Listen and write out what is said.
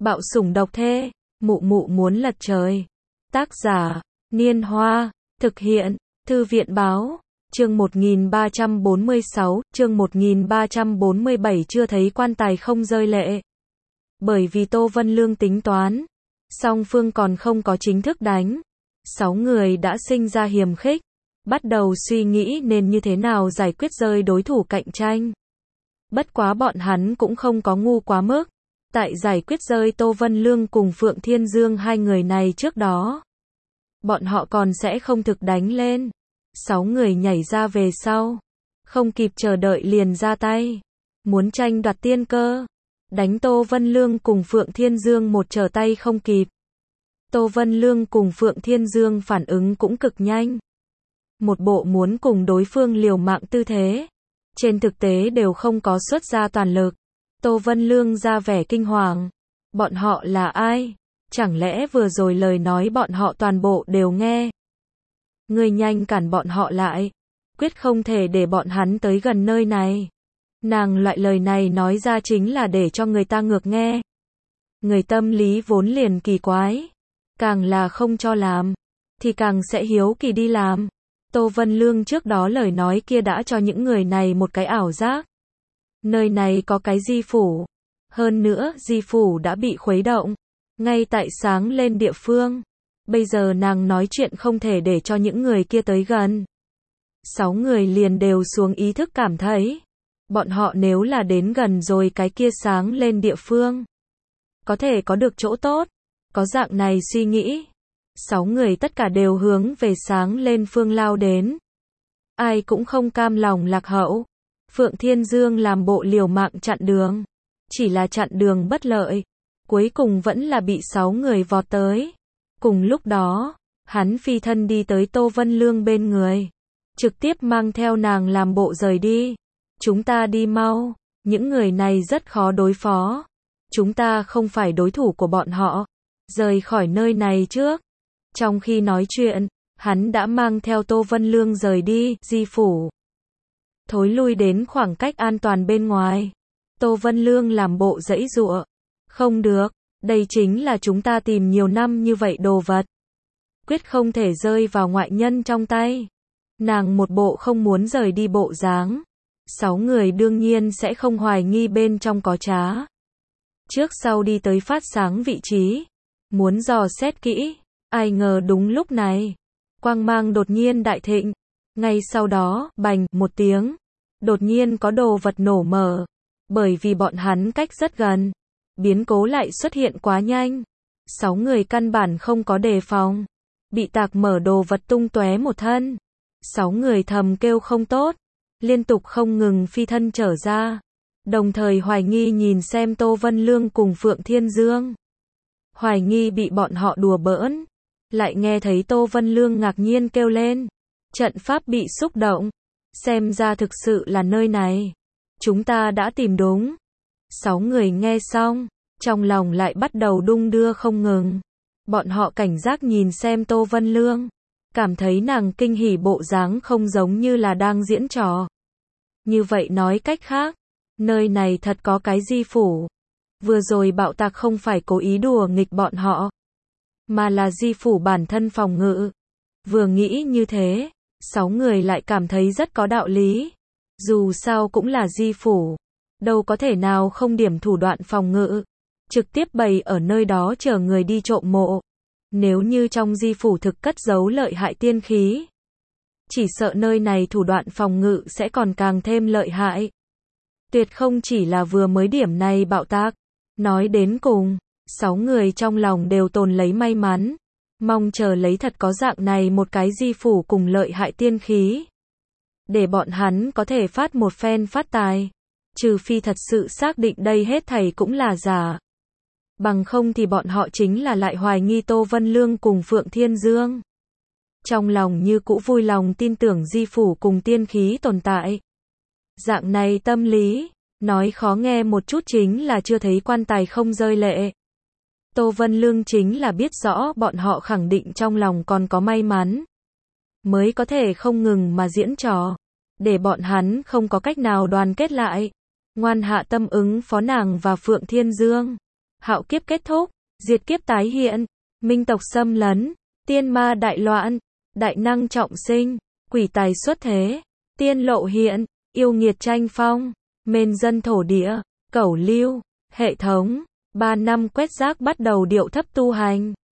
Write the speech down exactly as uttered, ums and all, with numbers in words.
Bạo sủng độc thê, mụ mụ muốn lật trời. Tác giả, Niên Hoa, thực hiện, Thư viện báo, chương một nghìn ba trăm bốn mươi sáu, chương một nghìn ba trăm bốn mươi bảy chưa thấy quan tài không rơi lệ. Bởi vì Tô Vân Lương tính toán, song phương còn không có chính thức đánh. Sáu người đã sinh ra hiềm khích, bắt đầu suy nghĩ nên như thế nào giải quyết rơi đối thủ cạnh tranh. Bất quá bọn hắn cũng không có ngu quá mức. Tại giải quyết rơi Tô Vân Lương cùng Phượng Thiên Dương hai người này trước đó, bọn họ còn sẽ không thực đánh lên. Sáu người nhảy ra về sau, không kịp chờ đợi liền ra tay, muốn tranh đoạt tiên cơ, đánh Tô Vân Lương cùng Phượng Thiên Dương một trở tay không kịp. Tô Vân Lương cùng Phượng Thiên Dương phản ứng cũng cực nhanh, một bộ muốn cùng đối phương liều mạng tư thế, trên thực tế đều không có xuất ra toàn lực. Tô Vân Lương ra vẻ kinh hoàng, bọn họ là ai? Chẳng lẽ vừa rồi lời nói bọn họ toàn bộ đều nghe? Ngươi nhanh cản bọn họ lại, quyết không thể để bọn hắn tới gần nơi này. Nàng loại lời này nói ra chính là để cho người ta ngược nghe. Người tâm lý vốn liền kỳ quái, càng là không cho làm, thì càng sẽ hiếu kỳ đi làm. Tô Vân Lương trước đó lời nói kia đã cho những người này một cái ảo giác. Nơi này có cái di phủ, hơn nữa di phủ đã bị khuấy động, ngay tại sáng lên địa phương. Bây giờ nàng nói chuyện không thể để cho những người kia tới gần. Sáu người liền đều xuống ý thức cảm thấy, bọn họ nếu là đến gần rồi cái kia sáng lên địa phương, có thể có được chỗ tốt, có dạng này suy nghĩ. Sáu người tất cả đều hướng về sáng lên phương lao đến. Ai cũng không cam lòng lạc hậu. Phượng Thiên Dương làm bộ liều mạng chặn đường, chỉ là chặn đường bất lợi, cuối cùng vẫn là bị sáu người vọt tới. Cùng lúc đó, hắn phi thân đi tới Tô Vân Lương bên người, trực tiếp mang theo nàng làm bộ rời đi. Chúng ta đi mau, những người này rất khó đối phó, chúng ta không phải đối thủ của bọn họ, rời khỏi nơi này trước. Trong khi nói chuyện, hắn đã mang theo Tô Vân Lương rời đi, di phủ. Thối lui đến khoảng cách an toàn bên ngoài. Tô Vân Lương làm bộ giãy giụa. Không được, đây chính là chúng ta tìm nhiều năm như vậy đồ vật. Quyết không thể rơi vào ngoại nhân trong tay. Nàng một bộ không muốn rời đi bộ dáng. Sáu người đương nhiên sẽ không hoài nghi bên trong có trá. Trước sau đi tới phát sáng vị trí, muốn dò xét kỹ. Ai ngờ đúng lúc này, quang mang đột nhiên đại thịnh. Ngay sau đó, bành, một tiếng, đột nhiên có đồ vật nổ mở. Bởi vì bọn hắn cách rất gần, biến cố lại xuất hiện quá nhanh. Sáu người căn bản không có đề phòng, bị tạc mở đồ vật tung tóe một thân. Sáu người thầm kêu không tốt, liên tục không ngừng phi thân trở ra, đồng thời hoài nghi nhìn xem Tô Vân Lương cùng Phượng Thiên Dương. Hoài nghi bị bọn họ đùa bỡn, lại nghe thấy Tô Vân Lương ngạc nhiên kêu lên. Trận pháp bị xúc động, xem ra thực sự là nơi này. Chúng ta đã tìm đúng. Sáu người nghe xong, trong lòng lại bắt đầu đung đưa không ngừng. Bọn họ cảnh giác nhìn xem Tô Vân Lương, cảm thấy nàng kinh hỉ bộ dáng không giống như là đang diễn trò. Như vậy nói cách khác, nơi này thật có cái di phủ. Vừa rồi bạo tạc không phải cố ý đùa nghịch bọn họ, mà là di phủ bản thân phòng ngự. Vừa nghĩ như thế, sáu người lại cảm thấy rất có đạo lý. Dù sao cũng là di phủ, đâu có thể nào không điểm thủ đoạn phòng ngự, trực tiếp bày ở nơi đó chờ người đi trộm mộ. Nếu như trong di phủ thực cất giấu lợi hại tiên khí, chỉ sợ nơi này thủ đoạn phòng ngự sẽ còn càng thêm lợi hại. Tuyệt không chỉ là vừa mới điểm này bạo tạc. Nói đến cùng, sáu người trong lòng đều tồn lấy may mắn, mong chờ lấy thật có dạng này một cái di phủ cùng lợi hại tiên khí, để bọn hắn có thể phát một phen phát tài. Trừ phi thật sự xác định đây hết thảy cũng là giả, bằng không thì bọn họ chính là lại hoài nghi Tô Vân Lương cùng Phượng Thiên Dương. Trong lòng như cũ vui lòng tin tưởng di phủ cùng tiên khí tồn tại. Dạng này tâm lý, nói khó nghe một chút chính là chưa thấy quan tài không rơi lệ. Tô Vân Lương chính là biết rõ bọn họ khẳng định trong lòng còn có may mắn, mới có thể không ngừng mà diễn trò, để bọn hắn không có cách nào đoàn kết lại. Ngoan hạ tâm ứng phó nàng và Phượng Thiên Dương. hạo kiếp kết thúc, diệt kiếp tái hiện, minh tộc xâm lấn, tiên ma đại loạn, đại năng trọng sinh, quỷ tài xuất thế, tiên lộ hiện, yêu nghiệt tranh phong, mền dân thổ địa, cẩu lưu, hệ thống, ba năm quét rác bắt đầu điệu thấp tu hành.